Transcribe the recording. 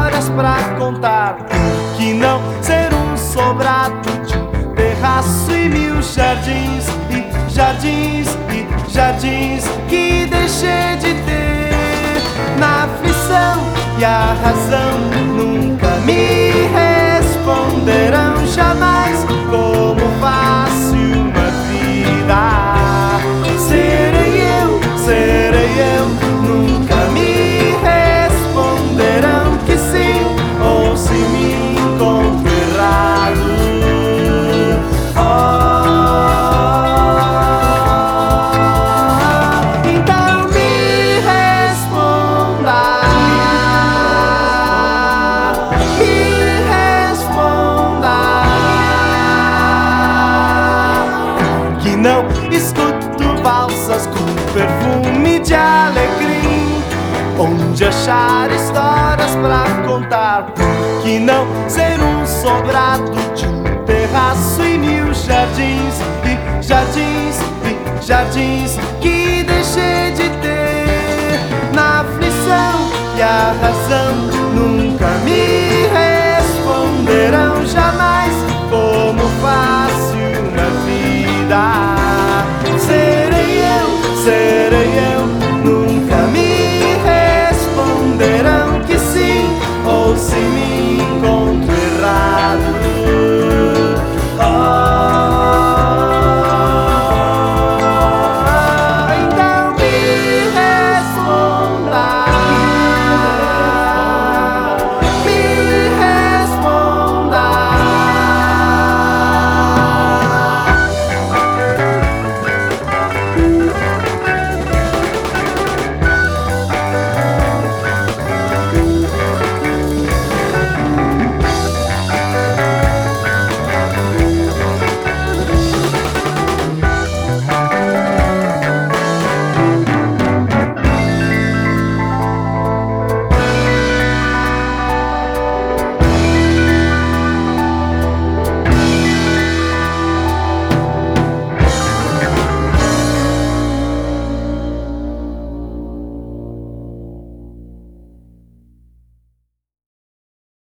histórias pra contar. Que não ser um sobrado de um terraço e mil jardins, e jardins, e jardins que deixei de ter. Na aflição e a razão nunca me responderão jamais como fácil uma vida. Serei eu, nunca me responderão que sim, ou se me encontro errado. Então me responda, que não escuto valsas com perfume de alegria, onde achar histórias pra contar. Que não ser um sobrado de um terraço e mil jardins, e jardins, e jardins que deixei de ter. Na aflição e a razão nunca me responderão jamais como fácil na vida. Serei eu, nunca me responderão que sim, ou se me